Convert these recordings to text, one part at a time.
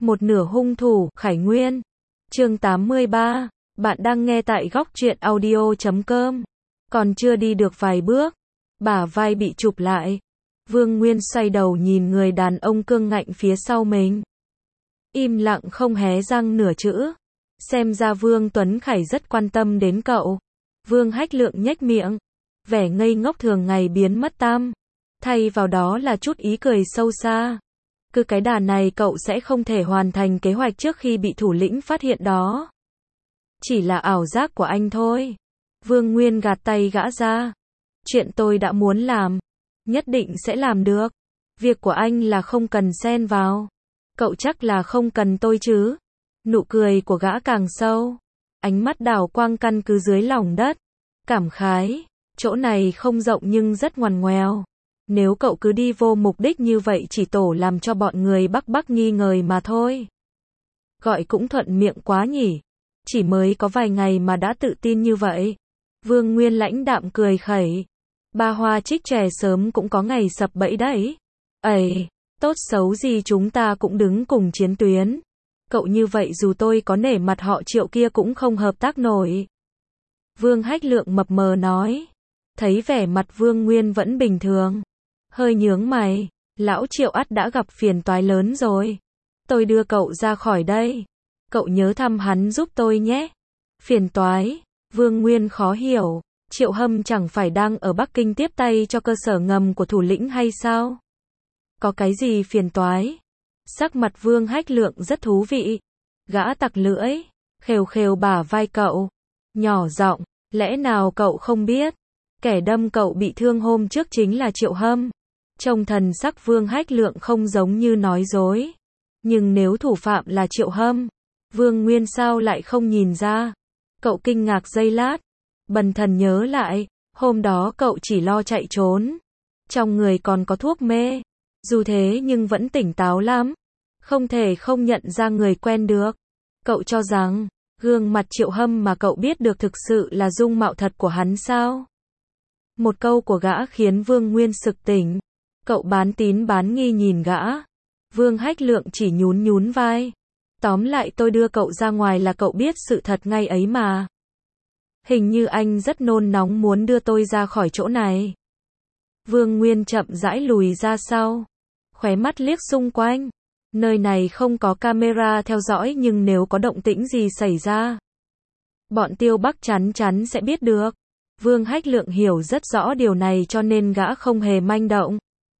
Một nửa hung thủ, Khải Nguyên. Chương 83. Bạn đang nghe tại góc truyện audio.com. Còn chưa đi được vài bước, bả vai bị chụp lại. Vương Nguyên xoay đầu nhìn người đàn ông cương ngạnh phía sau mình. Im lặng không hé răng nửa chữ. Xem ra Vương Tuấn Khải rất quan tâm đến cậu. Vương Hách Lượng nhếch miệng. Vẻ ngây ngốc thường ngày biến mất tăm. Thay vào đó là chút ý cười sâu xa. Cứ cái đà này cậu sẽ không thể hoàn thành kế hoạch trước khi bị thủ lĩnh phát hiện đó. Chỉ là ảo giác của anh thôi. Vương Nguyên gạt tay gã ra. Chuyện tôi đã muốn làm, nhất định sẽ làm được. Việc của anh là không cần xen vào. Cậu chắc là không cần tôi chứ. Nụ cười của gã càng sâu. Ánh mắt đảo quang căn cứ dưới lòng đất. Cảm khái, chỗ này không rộng nhưng rất ngoằn ngoèo. Nếu cậu cứ đi vô mục đích như vậy chỉ tổ làm cho bọn người Bắc nghi ngờ mà thôi. Gọi cũng thuận miệng quá nhỉ. Chỉ mới có vài ngày mà đã tự tin như vậy. Vương Nguyên lãnh đạm cười khẩy. Ba Hoa Trích Trẻ sớm cũng có ngày sập bẫy đấy. Ây, tốt xấu gì chúng ta cũng đứng cùng chiến tuyến. Cậu như vậy dù tôi có nể mặt họ Triệu kia cũng không hợp tác nổi. Vương Hách Lượng mập mờ nói. Thấy vẻ mặt Vương Nguyên vẫn bình thường. Hơi nhướng mày. Lão Triệu ắt đã gặp phiền toái lớn rồi. Tôi đưa cậu ra khỏi đây. Cậu nhớ thăm hắn giúp tôi nhé. Phiền toái. Vương Nguyên khó hiểu. Triệu Hâm chẳng phải đang ở Bắc Kinh tiếp tay cho cơ sở ngầm của thủ lĩnh hay sao? Có cái gì phiền toái? Sắc mặt Vương Hách Lượng rất thú vị. Gã tặc lưỡi. Khều khều bả vai cậu. Nhỏ giọng. Lẽ nào cậu không biết? Kẻ đâm cậu bị thương hôm trước chính là Triệu Hâm. Trông thần sắc Vương Hách Lượng không giống như nói dối. Nhưng nếu thủ phạm là Triệu Hâm, Vương Nguyên sao lại không nhìn ra? Cậu kinh ngạc giây lát. Bần thần nhớ lại, hôm đó cậu chỉ lo chạy trốn. Trong người còn có thuốc mê. Dù thế nhưng vẫn tỉnh táo lắm. Không thể không nhận ra người quen được. Cậu cho rằng, gương mặt Triệu Hâm mà cậu biết được thực sự là dung mạo thật của hắn sao? Một câu của gã khiến Vương Nguyên sực tỉnh. Cậu bán tín bán nghi nhìn gã. Vương Hách Lượng chỉ nhún vai. Tóm lại tôi đưa cậu ra ngoài là cậu biết sự thật ngay ấy mà. Hình như anh rất nôn nóng muốn đưa tôi ra khỏi chỗ này. Vương Nguyên chậm rãi lùi ra sau. Khóe mắt liếc xung quanh. Nơi này không có camera theo dõi nhưng nếu có động tĩnh gì xảy ra, bọn Tiêu Bắc chắn chắn sẽ biết được. Vương Hách Lượng hiểu rất rõ điều này cho nên gã không hề manh động.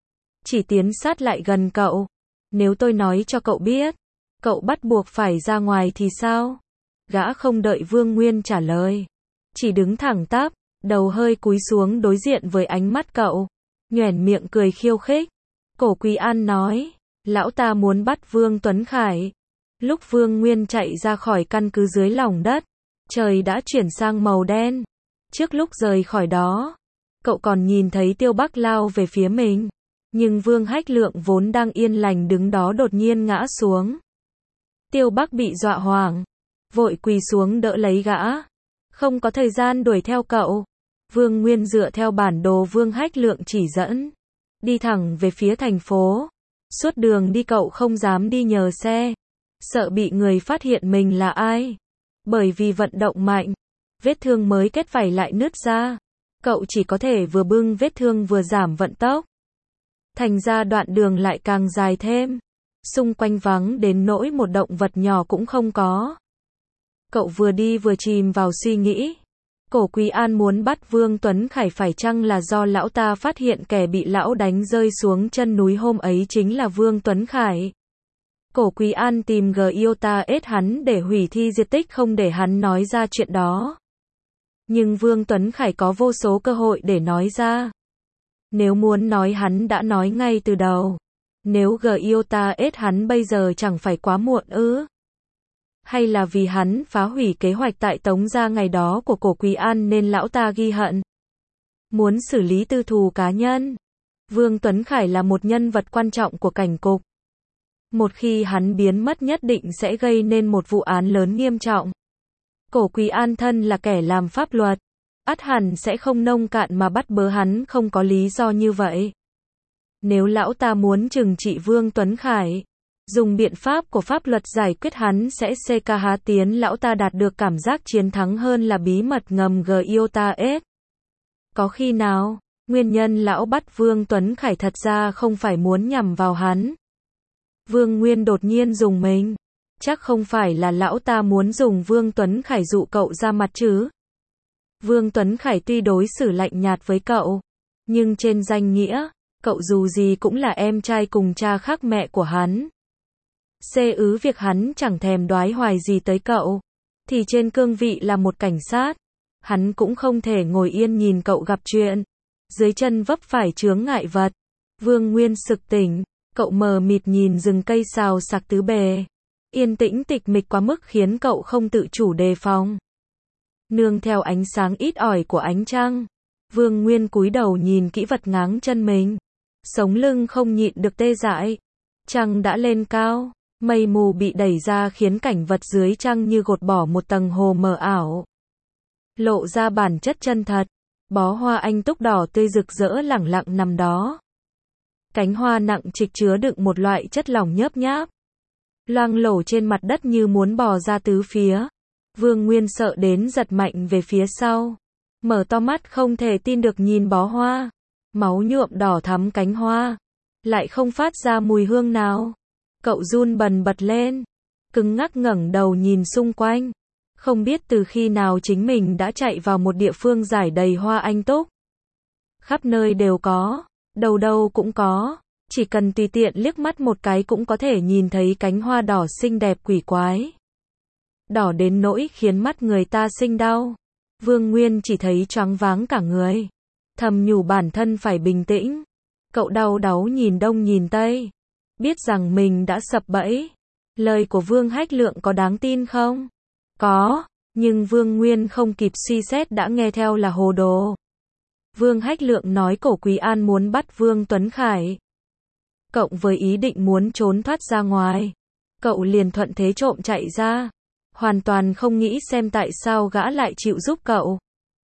Chỉ tiến sát lại gần cậu. Nếu tôi nói cho cậu biết, cậu bắt buộc phải ra ngoài thì sao? Gã không đợi Vương Nguyên trả lời. Chỉ đứng thẳng tắp, đầu hơi cúi xuống đối diện với ánh mắt cậu. Nhoẻn miệng cười khiêu khích. Cổ Quý An nói, lão ta muốn bắt Vương Tuấn Khải. Lúc Vương Nguyên chạy ra khỏi căn cứ dưới lòng đất, trời đã chuyển sang màu đen. Trước lúc rời khỏi đó, cậu còn nhìn thấy Tiêu Bắc lao về phía mình. Nhưng Vương Hách Lượng vốn đang yên lành đứng đó đột nhiên ngã xuống. Tiêu Bắc bị dọa hoảng, vội quỳ xuống đỡ lấy gã. Không có thời gian đuổi theo cậu. Vương Nguyên dựa theo bản đồ Vương Hách Lượng chỉ dẫn, đi thẳng về phía thành phố. Suốt đường đi cậu không dám đi nhờ xe, sợ bị người phát hiện mình là ai. Bởi vì vận động mạnh, vết thương mới kết vảy lại nứt ra. Cậu chỉ có thể vừa bưng vết thương vừa giảm vận tốc. Thành ra đoạn đường lại càng dài thêm. Xung quanh vắng đến nỗi một động vật nhỏ cũng không có. Cậu vừa đi vừa chìm vào suy nghĩ. Cổ Quý An muốn bắt Vương Tuấn Khải phải chăng là do lão ta phát hiện kẻ bị lão đánh rơi xuống chân núi hôm ấy chính là Vương Tuấn Khải. Cổ Quý An tìm Giota ết hắn để hủy thi diệt tích không để hắn nói ra chuyện đó. Nhưng Vương Tuấn Khải có vô số cơ hội để nói ra. Nếu muốn nói hắn đã nói ngay từ đầu. Nếu Giota ết hắn bây giờ chẳng phải quá muộn ư? Hay là vì hắn phá hủy kế hoạch tại Tống Gia ngày đó của Cổ Quý An nên lão ta ghi hận, muốn xử lý tư thù cá nhân? Vương Tuấn Khải là một nhân vật quan trọng của cảnh cục. Một khi hắn biến mất nhất định sẽ gây nên một vụ án lớn nghiêm trọng. Cổ Quý An thân là kẻ làm pháp luật, ắt hẳn sẽ không nông cạn mà bắt bớ hắn không có lý do như vậy. Nếu lão ta muốn trừng trị Vương Tuấn Khải, Dùng biện pháp của pháp luật giải quyết hắn sẽ CK há tiến lão ta đạt được cảm giác chiến thắng hơn là bí mật ngầm GIOTA-S. Có khi nào, nguyên nhân lão bắt Vương Tuấn Khải thật ra không phải muốn nhằm vào hắn. Vương Nguyên đột nhiên rùng mình. Chắc không phải là lão ta muốn dùng Vương Tuấn Khải dụ cậu ra mặt chứ. Vương Tuấn Khải tuy đối xử lạnh nhạt với cậu, nhưng trên danh nghĩa, cậu dù gì cũng là em trai cùng cha khác mẹ của hắn. Việc hắn chẳng thèm đoái hoài gì tới cậu, thì trên cương vị là một cảnh sát, hắn cũng không thể ngồi yên nhìn cậu gặp chuyện. Dưới chân vấp phải chướng ngại vật. Vương Nguyên sực tỉnh, cậu mờ mịt nhìn rừng cây xào xạc tứ bề. Yên tĩnh tịch mịch quá mức khiến cậu không tự chủ đề phòng. Nương theo ánh sáng ít ỏi của ánh trăng, Vương Nguyên cúi đầu nhìn kỹ vật ngáng chân mình. Sống lưng không nhịn được tê dại. Trăng đã lên cao, mây mù bị đẩy ra khiến cảnh vật dưới trăng như gột bỏ một tầng hồ mờ ảo. Lộ ra bản chất chân thật. Bó hoa anh túc đỏ tươi rực rỡ lẳng lặng nằm đó. Cánh hoa nặng trịch chứa đựng một loại chất lỏng nhớp nháp. Loang lổ trên mặt đất như muốn bò ra tứ phía. Vương Nguyên sợ đến giật mạnh về phía sau. Mở to mắt không thể tin được nhìn bó hoa. Máu nhuộm đỏ thắm cánh hoa. Lại không phát ra mùi hương nào. Cậu run bần bật lên. Cứng ngắc ngẩng đầu nhìn xung quanh. Không biết từ khi nào chính mình đã chạy vào một địa phương rải đầy hoa anh túc. Khắp nơi đều có, đâu đâu cũng có, chỉ cần tùy tiện liếc mắt một cái cũng có thể nhìn thấy cánh hoa đỏ xinh đẹp quỷ quái. Đỏ đến nỗi khiến mắt người ta sinh đau. Vương Nguyên chỉ thấy choáng váng cả người. Thầm nhủ bản thân phải bình tĩnh. Cậu đau đáu nhìn đông nhìn tây. Biết rằng mình đã sập bẫy. Lời của Vương Hách Lượng có đáng tin không? Có, nhưng Vương Nguyên không kịp suy xét đã nghe theo là hồ đồ. Vương Hách Lượng nói Cổ Quý An muốn bắt Vương Tuấn Khải. Cộng với ý định muốn trốn thoát ra ngoài, cậu liền thuận thế trộm chạy ra. Hoàn toàn không nghĩ xem tại sao gã lại chịu giúp cậu.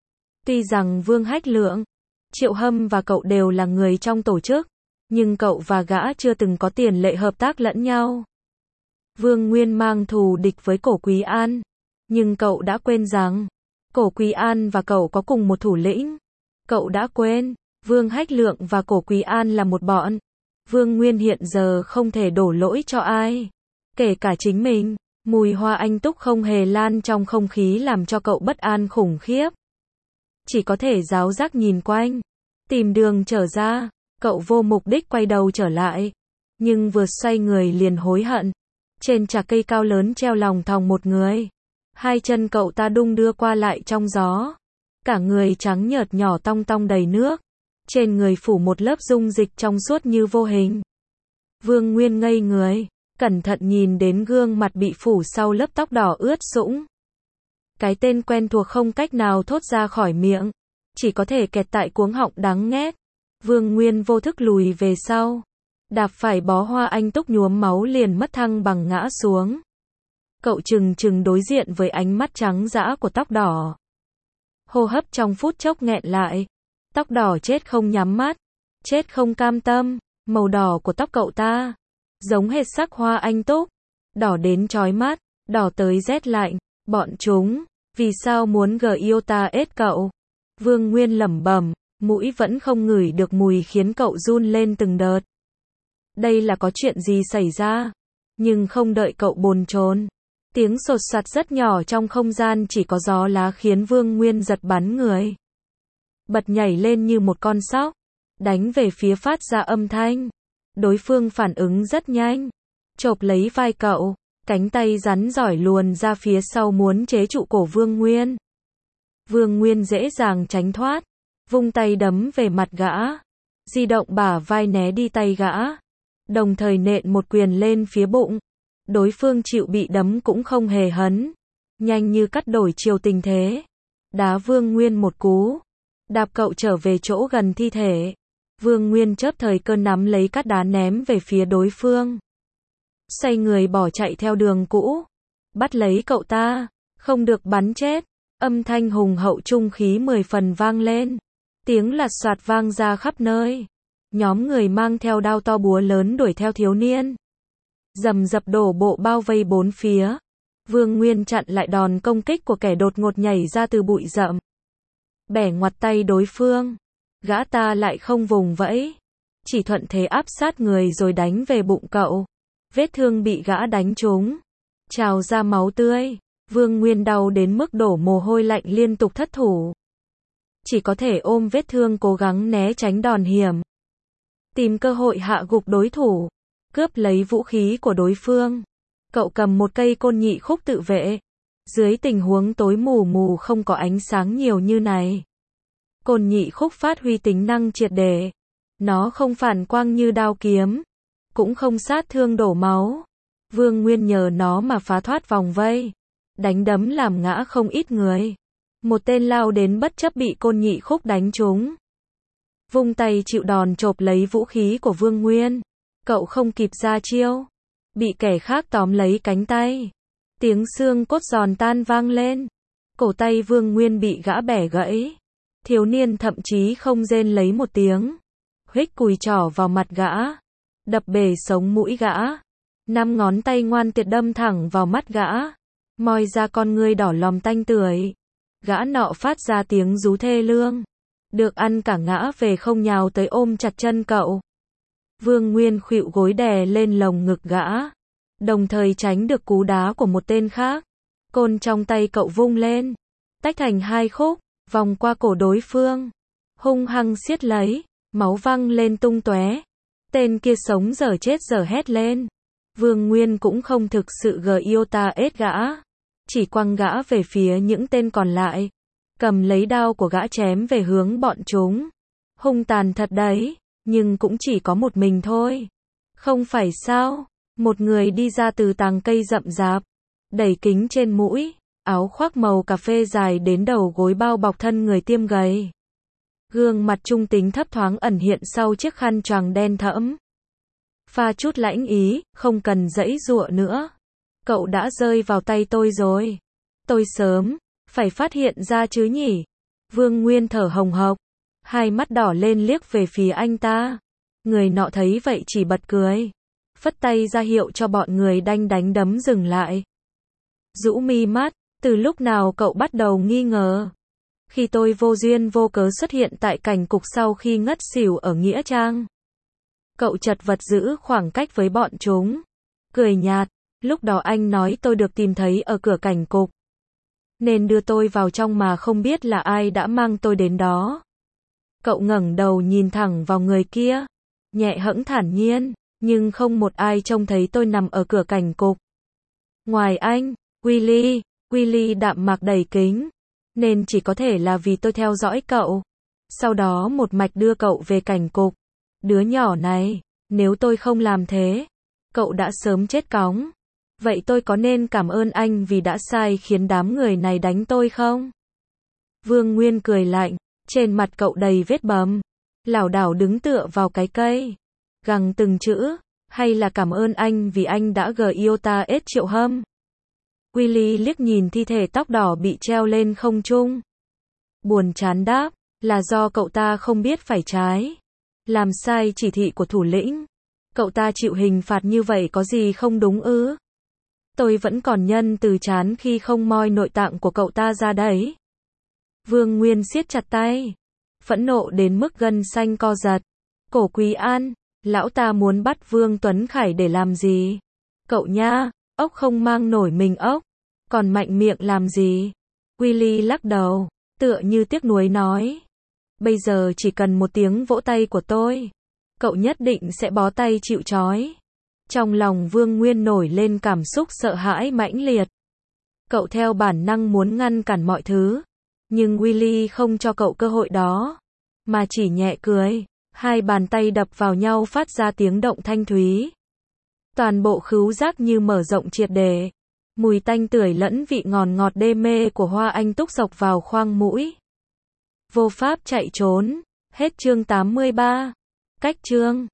Tuy rằng Vương Hách Lượng, Triệu Hâm và cậu đều là người trong tổ chức, nhưng cậu và gã chưa từng có tiền lệ hợp tác lẫn nhau. Vương Nguyên mang thù địch với Cổ Quý An. Nhưng cậu đã quên rằng, Cổ Quý An và cậu có cùng một thủ lĩnh. Cậu đã quên, Vương Hách Lượng và Cổ Quý An là một bọn. Vương Nguyên hiện giờ không thể đổ lỗi cho ai, kể cả chính mình. Mùi hoa anh túc không hề lan trong không khí làm cho cậu bất an khủng khiếp. Chỉ có thể ráo rác nhìn quanh, tìm đường trở ra. Cậu vô mục đích quay đầu trở lại, nhưng vừa xoay người liền hối hận. Trên chạc cây cao lớn treo lòng thòng một người. Hai chân cậu ta đung đưa qua lại trong gió. Cả người trắng nhợt nhỏ tong tong đầy nước. Trên người phủ một lớp dung dịch trong suốt như vô hình. Vương Nguyên ngây người, cẩn thận nhìn đến gương mặt bị phủ sau lớp tóc đỏ ướt sũng. Cái tên quen thuộc không cách nào thốt ra khỏi miệng, chỉ có thể kẹt tại cuống họng đắng nghét. Vương Nguyên vô thức lùi về sau. Đạp phải bó hoa anh túc nhuốm máu liền mất thăng bằng ngã xuống. Cậu chừng chừng đối diện với ánh mắt trắng dã của tóc đỏ. Hô hấp trong phút chốc nghẹn lại. Tóc đỏ chết không nhắm mắt, chết không cam tâm. Màu đỏ của tóc cậu ta giống hệt sắc hoa anh túc, đỏ đến chói mắt, đỏ tới rét lạnh. Bọn chúng vì sao muốn GIOTA-S cậu? Vương Nguyên lẩm bẩm, mũi vẫn không ngửi được mùi khiến cậu run lên từng đợt. Đây là có chuyện gì xảy ra? Nhưng không đợi cậu bồn chồn, tiếng sột soạt rất nhỏ trong không gian chỉ có gió lá khiến Vương Nguyên giật bắn người. Bật nhảy lên như một con sóc, đánh về phía phát ra âm thanh. Đối phương phản ứng rất nhanh, chộp lấy vai cậu, cánh tay rắn giỏi luồn ra phía sau muốn chế trụ cổ Vương Nguyên. Vương Nguyên dễ dàng tránh thoát, vung tay đấm về mặt gã, di động bả vai né đi tay gã, đồng thời nện một quyền lên phía bụng. Đối phương chịu bị đấm cũng không hề hấn, nhanh như cắt đổi chiều tình thế, đá Vương Nguyên một cú, đạp cậu trở về chỗ gần thi thể. Vương Nguyên chớp thời cơ nắm lấy cát đá ném về phía đối phương, xoay người bỏ chạy theo đường cũ, bắt lấy cậu ta, không được bắn chết. Âm thanh hùng hậu trung khí 10 phần vang lên, tiếng lạt soạt vang ra khắp nơi. Nhóm người mang theo đao to búa lớn đuổi theo thiếu niên. rầm rập đổ bộ bao vây bốn phía. Vương Nguyên chặn lại đòn công kích của kẻ đột ngột nhảy ra từ bụi rậm. Bẻ ngoặt tay đối phương. Gã ta lại không vùng vẫy. Chỉ thuận thế áp sát người rồi đánh về bụng cậu. Vết thương bị gã đánh trúng. Trào ra máu tươi. Vương Nguyên đau đến mức đổ mồ hôi lạnh liên tục thất thủ. Chỉ có thể ôm vết thương cố gắng né tránh đòn hiểm. Tìm cơ hội hạ gục đối thủ. Cướp lấy vũ khí của đối phương. Cậu cầm một cây côn nhị khúc tự vệ. Dưới tình huống tối mù mù không có ánh sáng nhiều như này. Côn nhị khúc phát huy tính năng triệt để. Nó không phản quang như đao kiếm. Cũng không sát thương đổ máu. Vương Nguyên nhờ nó mà phá thoát vòng vây. Đánh đấm làm ngã không ít người. Một tên lao đến bất chấp bị côn nhị khúc đánh trúng. Vung tay chịu đòn chộp lấy vũ khí của Vương Nguyên. Cậu không kịp ra chiêu. Bị kẻ khác tóm lấy cánh tay. Tiếng xương cốt giòn tan vang lên. Cổ tay Vương Nguyên bị gã bẻ gãy. Thiếu niên thậm chí không rên lấy một tiếng. Huých cùi trỏ vào mặt gã. Đập bể sống mũi gã. 5 ngón tay ngoan tuyệt đâm thẳng vào mắt gã. Moi ra con ngươi đỏ lòm tanh tưởi. Gã nọ phát ra tiếng rú thê lương. Được ăn cả ngã về không nhào tới ôm chặt chân cậu. Vương Nguyên khuỵu gối đè lên lồng ngực gã. Đồng thời tránh được cú đá của một tên khác. Côn trong tay cậu vung lên. Tách thành 2 khúc. Vòng qua cổ đối phương. Hung hăng siết lấy. Máu văng lên tung tóe. Tên kia sống dở chết dở hét lên. Vương Nguyên cũng không thực sự iota ết gã. Chỉ quăng gã về phía những tên còn lại. Cầm lấy đao của gã chém về hướng bọn chúng. Hung tàn thật đấy. Nhưng cũng chỉ có một mình thôi. Không phải sao? Một người đi ra từ tàng cây rậm rạp. Đẩy kính trên mũi. Áo khoác màu cà phê dài đến đầu gối bao bọc thân người tiêm gầy. Gương mặt trung tính thấp thoáng ẩn hiện sau chiếc khăn choàng đen thẫm. Pha chút lãnh ý, không cần giãy giụa nữa. Cậu đã rơi vào tay tôi rồi. Tôi sớm, phải phát hiện ra chứ nhỉ. Vương Nguyên thở hồng hộc. Hai mắt đỏ lên liếc về phía anh ta. Người nọ thấy vậy chỉ bật cười. Phất tay ra hiệu cho bọn người đánh đấm dừng lại. Rũ mi mắt, từ lúc nào cậu bắt đầu nghi ngờ? Khi tôi vô duyên vô cớ xuất hiện tại cảnh cục sau khi ngất xỉu ở Nghĩa Trang. Cậu chật vật giữ khoảng cách với bọn chúng. Cười nhạt, lúc đó anh nói tôi được tìm thấy ở cửa cảnh cục. Nên đưa tôi vào trong mà không biết là ai đã mang tôi đến đó. Cậu ngẩng đầu nhìn thẳng vào người kia. Nhẹ hẫng thản nhiên, nhưng không một ai trông thấy tôi nằm ở cửa cảnh cục. Ngoài anh, Willy đạm mạc đẩy kính. Nên chỉ có thể là vì tôi theo dõi cậu. Sau đó một mạch đưa cậu về cảnh cục. Đứa nhỏ này, nếu tôi không làm thế, cậu đã sớm chết cóng. Vậy tôi có nên cảm ơn anh vì đã sai khiến đám người này đánh tôi không? Vương Nguyên cười lạnh, trên mặt cậu đầy vết bầm. Lảo đảo đứng tựa vào cái cây. Gằn từng chữ, hay là cảm ơn anh vì anh đã iota ết Triệu Hâm. Willy liếc nhìn thi thể tóc đỏ bị treo lên không trung. Buồn chán đáp, là do cậu ta không biết phải trái. Làm sai chỉ thị của thủ lĩnh. Cậu ta chịu hình phạt như vậy có gì không đúng ư? Tôi vẫn còn nhân từ chán khi không moi nội tạng của cậu ta ra đấy. Vương Nguyên siết chặt tay. Phẫn nộ đến mức gân xanh co giật. Cổ Quý An, lão ta muốn bắt Vương Tuấn Khải để làm gì? Cậu nha, ốc không mang nổi mình ốc. Còn mạnh miệng làm gì? Willy lắc đầu, tựa như tiếc nuối nói. Bây giờ chỉ cần một tiếng vỗ tay của tôi. Cậu nhất định sẽ bó tay chịu trói. Trong lòng Vương Nguyên nổi lên cảm xúc sợ hãi mãnh liệt. Cậu theo bản năng muốn ngăn cản mọi thứ. Nhưng Willy không cho cậu cơ hội đó. Mà chỉ nhẹ cười. Hai bàn tay đập vào nhau phát ra tiếng động thanh thúy. Toàn bộ khứu giác như mở rộng triệt để. Mùi tanh tưởi lẫn vị ngọt đê mê của hoa anh túc xộc vào khoang mũi. Vô pháp chạy trốn. Hết chương 83. Cách chương